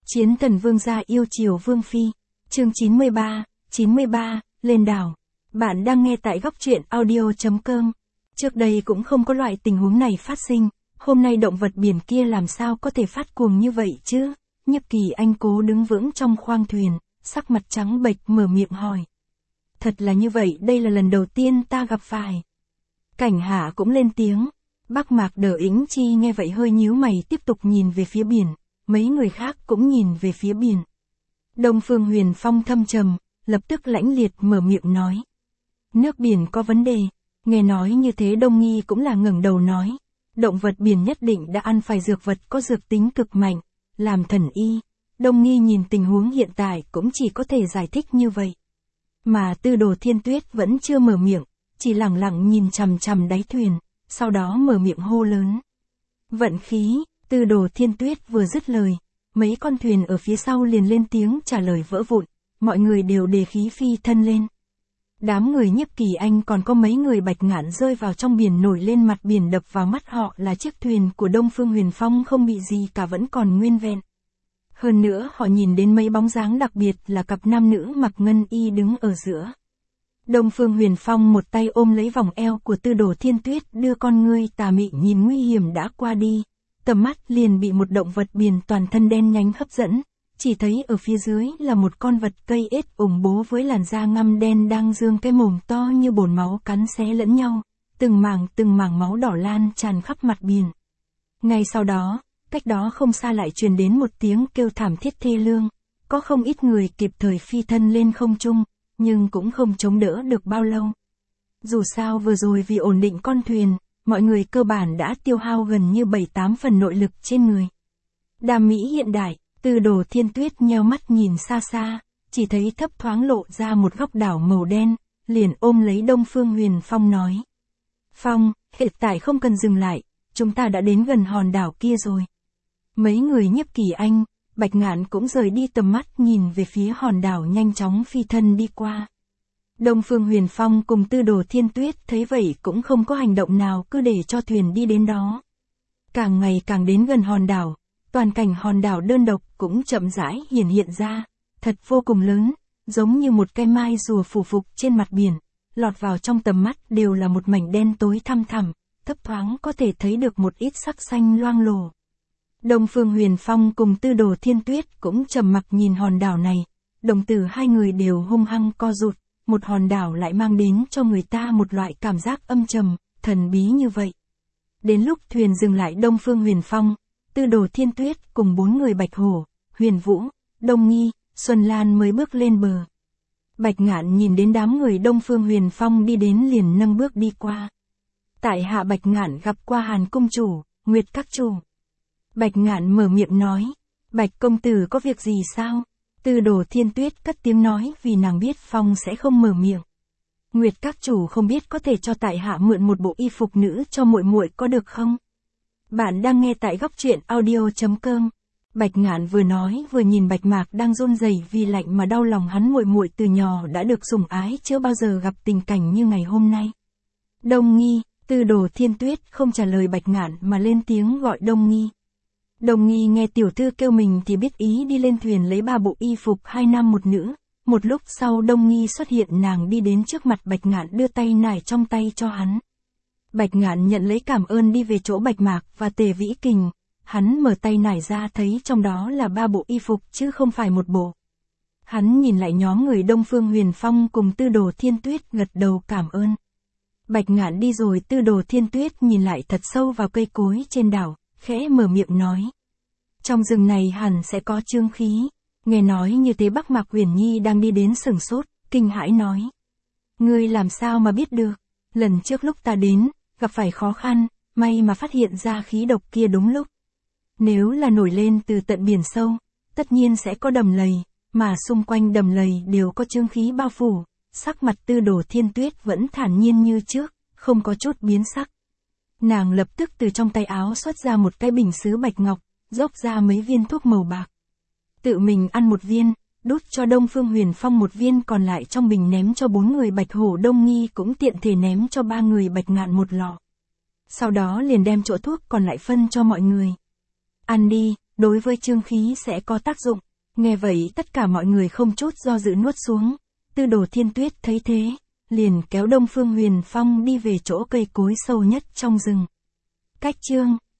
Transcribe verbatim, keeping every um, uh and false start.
Chiến thần vương gia yêu chiều vương phi. Chương chín mươi ba, chín mươi ba, lên đảo. Bạn đang nghe tại góc truyện audio chấm com. Trước đây cũng không có loại tình huống này phát sinh, hôm nay động vật biển kia làm sao có thể phát cuồng như vậy chứ? Nhấp Kỳ Anh cố đứng vững trong khoang thuyền, sắc mặt trắng bệch mở miệng hỏi. Thật là như vậy, đây là lần đầu tiên ta gặp phải. Cảnh Hạ cũng lên tiếng. Bắc Mạc Đờ Ĩnh Chi nghe vậy hơi nhíu mày tiếp tục nhìn về phía biển, mấy người khác cũng nhìn về phía biển. Đông Phương Huyền Phong thâm trầm, lập tức lãnh liệt mở miệng nói. Nước biển có vấn đề. Nghe nói như thế Đông Nghi cũng là ngẩng đầu nói. Động vật biển nhất định đã ăn phải dược vật có dược tính cực mạnh, làm thần y. Đông Nghi nhìn tình huống hiện tại cũng chỉ có thể giải thích như vậy. Mà Tư Đồ Thiên Tuyết vẫn chưa mở miệng, chỉ lẳng lặng nhìn chằm chằm đáy thuyền, sau đó mở miệng hô lớn. Vận khí. Tư Đồ Thiên Tuyết vừa dứt lời, mấy con thuyền ở phía sau liền lên tiếng trả lời vỡ vụn, mọi người đều đề khí phi thân lên. Đám người Nhiếp Kỳ Anh còn có mấy người Bạch Ngạn rơi vào trong biển nổi lên mặt biển, đập vào mắt họ là chiếc thuyền của Đông Phương Huyền Phong không bị gì cả vẫn còn nguyên vẹn. Hơn nữa họ nhìn đến mấy bóng dáng đặc biệt là cặp nam nữ mặc ngân y đứng ở giữa. Đông Phương Huyền Phong một tay ôm lấy vòng eo của Tư Đồ Thiên Tuyết, đưa con ngươi tà mị nhìn nguy hiểm đã qua đi. Tầm mắt liền bị một động vật biển toàn thân đen nhánh hấp dẫn, chỉ thấy ở phía dưới là một con vật cây ếch ủng bố với làn da ngăm đen đang dương cái mồm to như bồn máu cắn xé lẫn nhau, từng mảng từng mảng máu đỏ lan tràn khắp mặt biển. Ngay sau đó, cách đó không xa lại truyền đến một tiếng kêu thảm thiết thê lương, có không ít người kịp thời phi thân lên không trung, nhưng cũng không chống đỡ được bao lâu. Dù sao vừa rồi vì ổn định con thuyền, mọi người cơ bản đã tiêu hao gần như bảy tám phần nội lực trên người. Đàm mỹ hiện đại, Tư Đồ Thiên Tuyết nheo mắt nhìn xa xa, chỉ thấy thấp thoáng lộ ra một góc đảo màu đen, liền ôm lấy Đông Phương Huyền Phong nói. Phong, hiện tại không cần dừng lại, chúng ta đã đến gần hòn đảo kia rồi. Mấy người Nhiếp Kỳ Anh, Bạch Ngạn cũng rời đi tầm mắt nhìn về phía hòn đảo nhanh chóng phi thân đi qua. Đông Phương Huyền Phong cùng Tư Đồ Thiên Tuyết thấy vậy cũng không có hành động nào, cứ để cho thuyền đi đến đó. Càng ngày càng đến gần hòn đảo, toàn cảnh hòn đảo đơn độc cũng chậm rãi hiển hiện ra, thật vô cùng lớn, giống như một cái mai rùa phủ phục trên mặt biển, lọt vào trong tầm mắt đều là một mảnh đen tối thăm thẳm, thấp thoáng có thể thấy được một ít sắc xanh loang lổ. Đông Phương Huyền Phong cùng Tư Đồ Thiên Tuyết cũng trầm mặc nhìn hòn đảo này, đồng tử hai người đều hung hăng co rụt. Một hòn đảo lại mang đến cho người ta một loại cảm giác âm trầm, thần bí như vậy. Đến lúc thuyền dừng lại, Đông Phương Huyền Phong, Tư Đồ Thiên Tuyết cùng bốn người Bạch Hổ, Huyền Vũ, Đông Nghi, Xuân Lan mới bước lên bờ. Bạch Ngạn nhìn đến đám người Đông Phương Huyền Phong đi đến liền nâng bước đi qua. Tại hạ Bạch Ngạn gặp qua Hàn Cung Chủ, Nguyệt Các Chủ. Bạch Ngạn mở miệng nói, Bạch Công Tử có việc gì sao? Tư Đồ Thiên Tuyết cất tiếng nói vì nàng biết Phong sẽ không mở miệng. Nguyệt Các Chủ không biết có thể cho tại hạ mượn một bộ y phục nữ cho muội muội có được không? Bạn đang nghe tại góc truyện audio chấm com. Bạch Ngạn vừa nói vừa nhìn Bạch Mạc đang run rẩy vì lạnh mà đau lòng, hắn muội muội từ nhỏ đã được sủng ái, chưa bao giờ gặp tình cảnh như ngày hôm nay. Đông Nghi. Tư Đồ Thiên Tuyết không trả lời Bạch Ngạn mà lên tiếng gọi Đông Nghi. Đông Nghi nghe tiểu thư kêu mình thì biết ý đi lên thuyền lấy ba bộ y phục hai nam một nữ. Một lúc sau Đông Nghi xuất hiện, nàng đi đến trước mặt Bạch Ngạn đưa tay nải trong tay cho hắn. Bạch Ngạn nhận lấy cảm ơn đi về chỗ Bạch Mạc và Tề Vĩ Kình. Hắn mở tay nải ra thấy trong đó là ba bộ y phục chứ không phải một bộ. Hắn nhìn lại nhóm người Đông Phương Huyền Phong cùng Tư Đồ Thiên Tuyết gật đầu cảm ơn. Bạch Ngạn đi rồi, Tư Đồ Thiên Tuyết nhìn lại thật sâu vào cây cối trên đảo, khẽ mở miệng nói. Trong rừng này hẳn sẽ có chương khí. Nghe nói như thế Bắc Mạc Huyền Nhi đang đi đến sửng sốt, kinh hãi nói. Ngươi làm sao mà biết được? Lần trước lúc ta đến, gặp phải khó khăn, may mà phát hiện ra khí độc kia đúng lúc. Nếu là nổi lên từ tận biển sâu, tất nhiên sẽ có đầm lầy, mà xung quanh đầm lầy đều có chương khí bao phủ. Sắc mặt Tư Đồ Thiên Tuyết vẫn thản nhiên như trước, không có chút biến sắc. Nàng lập tức từ trong tay áo xuất ra một cái bình sứ bạch ngọc, dốc ra mấy viên thuốc màu bạc. Tự mình ăn một viên, đút cho Đông Phương Huyền Phong một viên, còn lại trong bình ném cho bốn người Bạch Hổ, Đông Nghi cũng tiện thể ném cho ba người Bạch Ngạn một lọ. Sau đó liền đem chỗ thuốc còn lại phân cho mọi người. Ăn đi, đối với chương khí sẽ có tác dụng. Nghe vậy tất cả mọi người không chút do dự nuốt xuống. Tư Đồ Thiên Tuyết thấy thế, liền kéo Đông Phương Huyền Phong đi về chỗ cây cối sâu nhất trong rừng. Cách chương